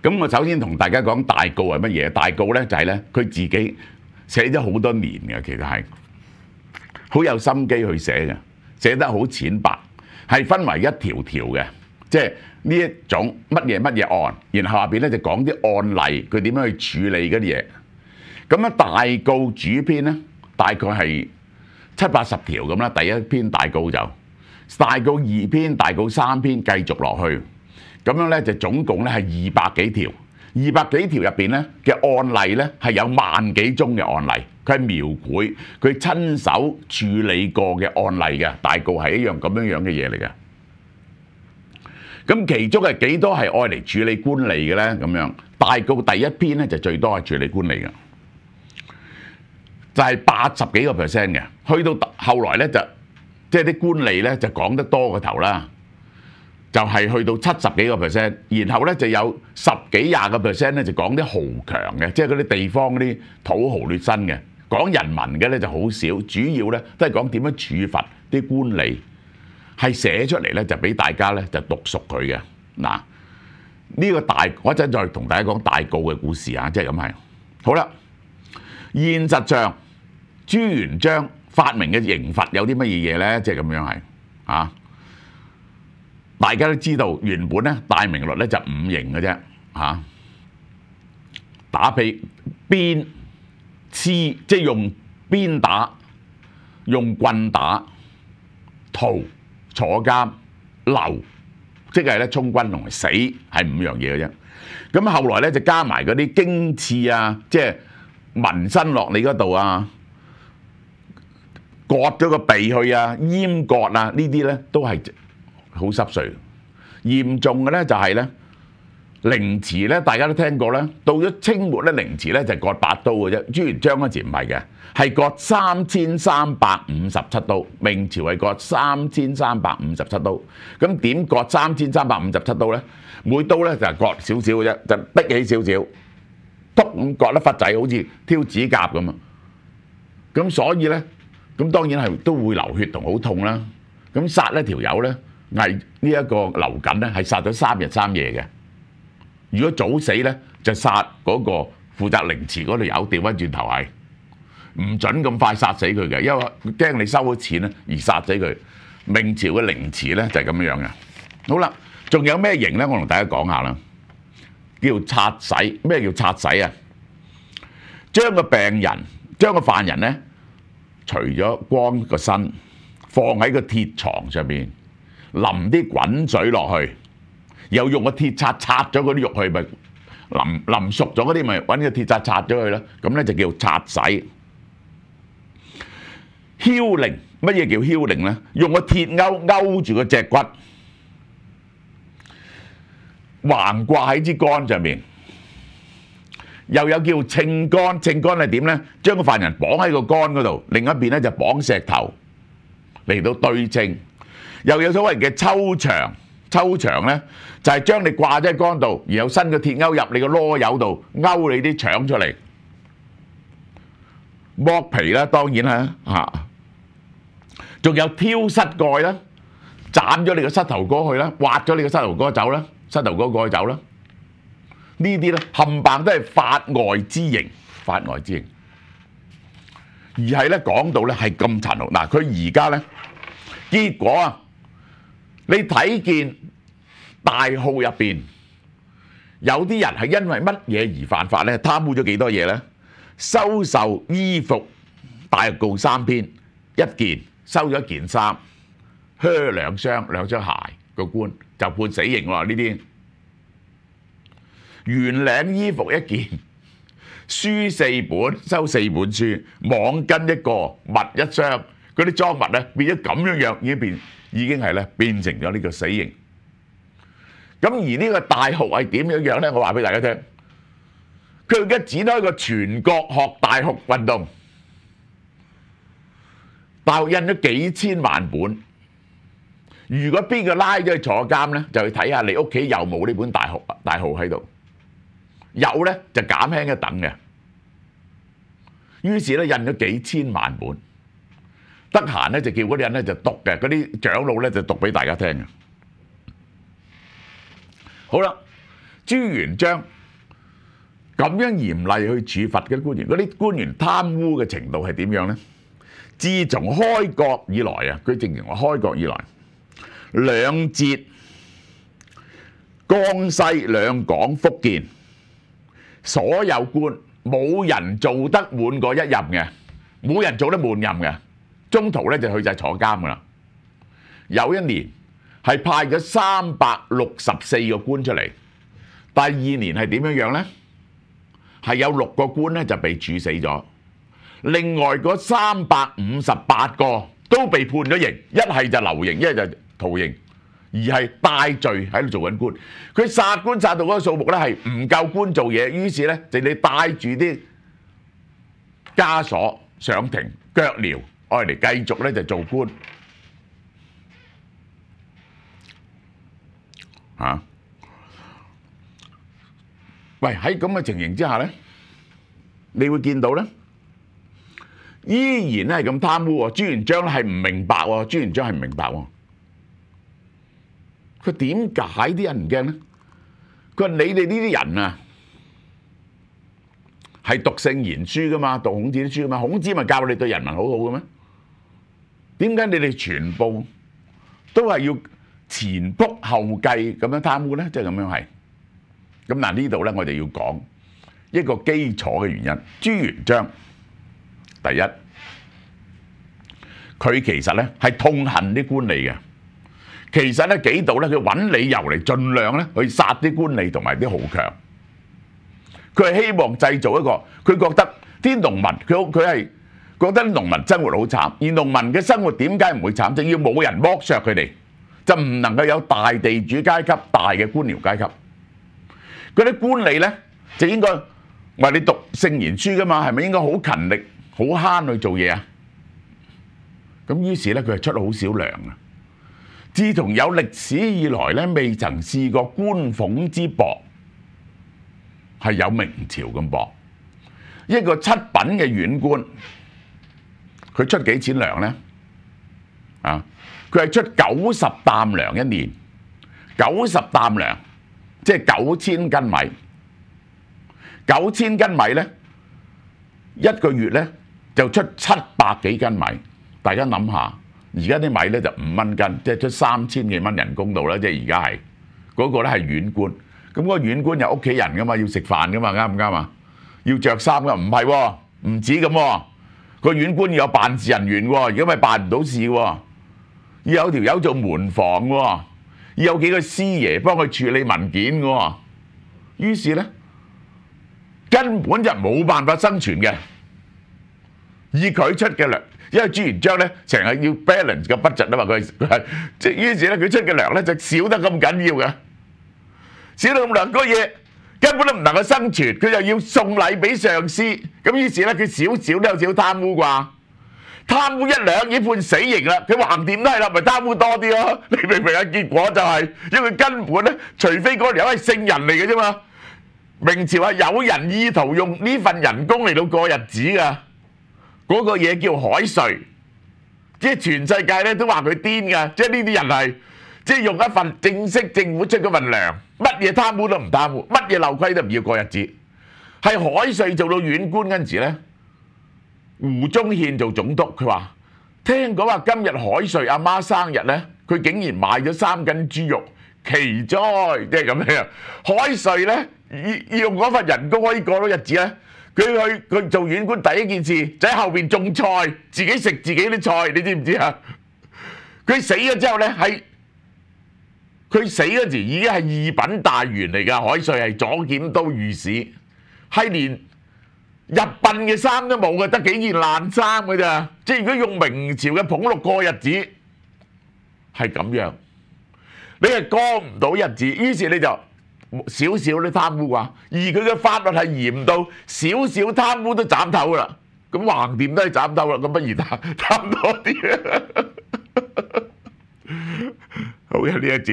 咁我首先同大家講大告係乜嘢？大告咧就係咧佢自己寫咗好多年嘅，其實係好有心機去寫嘅，寫得好淺白，係分為一條條嘅，即係呢一種乜嘢案，然後下邊咧就講啲案例，佢點樣去處理嗰啲嘢。咁咧大告主篇咧大概係70-80條咁啦，第一篇大告就大告2篇、大告3篇繼續落去。咁樣咧就總共咧係200幾條，200幾條入邊咧嘅案例咧係有萬幾宗嘅案例，佢係描繪佢親手處理過嘅案例嘅。大告係一樣咁樣嘅嘢嚟嘅。咁其中係幾多係愛嚟處理官吏嘅咧？咁樣大告第一篇咧就最多係處理官吏嘅，就係80幾個%嘅。去到後來咧就即係啲官吏咧就講得多過頭啦。就係去到70幾個%，然後咧就有10幾20個%咧就講啲豪強嘅，即係嗰啲地方嗰啲土豪劣紳嘅，講人民嘅咧就好少，主要咧都係講點樣處罰啲官吏，係寫出嚟咧就俾大家咧就讀熟佢嘅。嗱，呢個我一陣再同大家講大告嘅故事啊，即係咁係。好啦，現實上朱元璋發明嘅刑罰有啲乜嘢嘢咧？即係咁樣係啊。大家都知道原本咧大明律咧就5刑嘅啫嚇，打屁鞭笞，即係用鞭打、用棍打、徒坐監、流，即係咧充軍同埋死，係5樣嘢嘅啫。咁後來咧就加埋嗰啲經刺啊，即係紋身落你嗰度啊，割咗個鼻去啊，閹割啊，呢啲咧都係好濕碎。嚴重嘅咧就係咧凌遲咧，大家都聽過啦。到咗清末咧，凌遲咧就割8刀嘅啫。朱元璋嗰時唔係嘅，係割3357刀。明朝係割3357刀。咁點割3357刀咧？每刀咧就係割少少嘅啫，就逼起少少，篤咁割得忽仔，好似挑指甲咁啊。咁所以咧，咁當然係都會流血同好痛啦。咁殺一條友咧，係呢一個劉瑾咧，係殺咗3日3夜嘅。如果早死咧，就殺嗰個負責凌遲嗰條友，調翻轉頭係唔準咁快殺死佢嘅，因為驚你收咗錢咧而殺死佢。明朝嘅凌遲咧就係咁樣嘅。好啦，仲有咩刑咧？我同大家講下啦，叫擦洗。咩叫擦洗啊？將個病人、將個犯人咧，除咗光個身，放喺個鐵床上邊，淋啲滾水落去，又用個鐵刷刷咗嗰啲肉去，咪淋熟咗嗰啲，咪揾個鐵刷刷咗佢啦。咁咧就叫擦洗。梟令，乜嘢叫梟令咧？用個鐵勾住個脊骨，橫掛喺支竿上面。又有叫稱竿，稱竿係點咧？將個犯人綁喺個竿嗰度，另一邊咧就綁石頭嚟到對稱。又有所謂嘅抽腸，抽腸咧就係將你掛喺竿度，然後伸個鐵鈎入你個囉柚度，勾你啲腸出嚟。剝皮啦，當然啦嚇。仲有挑膝蓋啦，斬咗你個膝頭哥去啦，挖咗你個膝頭哥走啦，膝頭哥過去走啦。呢啲咧冚唪唥都係法外之刑，法外之刑。而係咧講到咧係咁殘酷。嗱，佢而家咧結果啊，你睇見大號入邊有啲人係因為乜嘢而犯法咧？貪污咗幾多嘢咧？收受衣服，大告3篇，1件收咗1件衫，靴2雙，2雙鞋，個官就判死刑喎。呢啲圓領衣服1件，書4本，收4本書，網巾1個，襪1雙，嗰啲贓物咧變咗咁樣樣，已經係咧變成咗呢個死刑。咁而呢個大學係點樣樣咧？我話俾大家聽，佢而家展開一個全國學大學運動，大學印咗幾千萬本。如果邊個拉咗去坐監咧，就去睇下你屋企有冇呢本大學喺度。有咧就減輕一等嘅。於是咧印咗幾千萬本，得閒咧就叫嗰啲人咧就讀嘅，嗰啲長老咧就讀俾大家聽嘅。好啦， 朱元璋咁樣嚴厲去處罰嗰啲官員，嗰啲官員貪污嘅程度係點樣呢？自從開國以來啊，佢正認為開國以來兩浙、江西、兩廣、福建所有官冇人做得滿過一任嘅，冇人做得滿任嘅，中途咧就去晒坐監噶啦。有一年係派咗364個官出嚟，第二年係點樣樣呢？係有6個官咧就被處死咗，另外嗰358個都被判咗刑，一係就流刑，一係就徒刑，而係戴罪喺度做緊官。佢殺官殺到嗰個數目咧係唔夠官做嘢，於是咧就你帶住啲枷鎖上庭腳鐐，愛嚟繼續咧就做官嚇。喂，喺咁嘅情形之下咧，你會見到咧，依然咧係咁貪污喎。朱元璋係唔明白喎，朱元璋係唔明白喎。佢點解啲人唔驚咧？佢話你哋呢啲人啊，係讀聖賢書噶嘛，讀孔子啲書噶嘛，孔子咪教你對人民好好嘅咩？點解你哋全部都係要前仆後繼咁樣貪污咧？即係咁樣係。咁嗱呢度咧，我哋要講一個基礎嘅原因。朱元璋第一，佢其實咧係痛恨啲官吏嘅。其實咧幾度咧，佢揾理由嚟盡量咧去殺啲官吏同埋啲豪強。佢係希望製造一個，佢覺得啲農民，佢係覺得啲農民生活好慘，而農民嘅生活點解唔會慘？就要冇人剝削佢哋，就唔能夠有大地主階級、大嘅官僚階級。嗰啲官吏咧就應該話你讀聖賢書噶嘛，係咪應該好勤力、好慳去做嘢啊？咁於是咧佢係出好少糧啊！自從有歷史以來咧，未曾試過官俸之薄係有明朝咁薄。一個7品嘅縣官，佢出幾錢糧咧？啊，佢係出90擔糧一年，90擔糧。即係9000斤米，9000斤米咧，一個月咧就出700幾斤米。大家諗下，而家啲米咧就5蚊斤，即係出3000幾蚊人工度啦。即係而家係嗰個咧係縣官，咁嗰個縣官有屋企人噶嘛，要食飯噶嘛，啱唔啱啊？要着衫噶，唔係喎，唔止咁喎。個縣官要有辦事人員喎，如果咪辦唔到事喎，要有條友做門房喎。要有幾個師爺幫佢處理文件嘅喎，於是咧根本就冇辦法生存嘅。以佢出嘅糧，因為朱元璋咧成日要 balance 個 budget 啊嘛，佢係即係於是咧佢出嘅糧咧就少得咁緊要嘅，少到咁兩個嘢根本都唔能夠生存，佢就要送禮俾上司，咁於是咧佢少少都有少貪污啩。貪污1兩已經判死刑啦，佢橫掂都係啦，咪貪污多啲咯。你明唔明啊？結果就係因為根本咧，除非嗰條友係聖人嚟嘅啫嘛。明朝係有人意圖用呢份人工嚟到過日子噶，嗰個嘢叫海稅，即係全世界咧都話佢癲噶，即係呢啲人係即係用一份正式政府出嗰份糧，乜嘢貪污都唔貪污，乜嘢漏規都唔要過日子。係海稅做到縣官嗰陣時咧。胡宗憲做總督，佢話聽講話今日海瑞阿媽生日咧，佢竟然買咗3斤豬肉，奇哉！即係咁樣。海瑞咧要用嗰份人工可以過到日子咧，佢做縣官第一件事就喺後邊種菜，自己食自己啲菜，你知唔知啊？佢死咗之後咧，佢死嗰時已經係2品大員嚟㗎，海瑞係左檢都御史，係連入殯嘅衫都冇嘅，得幾件爛衫嘅咋？即係如果用明朝嘅俸祿過日子，係咁樣，你係過唔到日子，於是你就少少啲貪污啊。而佢嘅法律係嚴到少少貪污都斬頭啦。咁橫掂都係斬頭啦，咁不如貪多啲啊！好嘅，呢一節。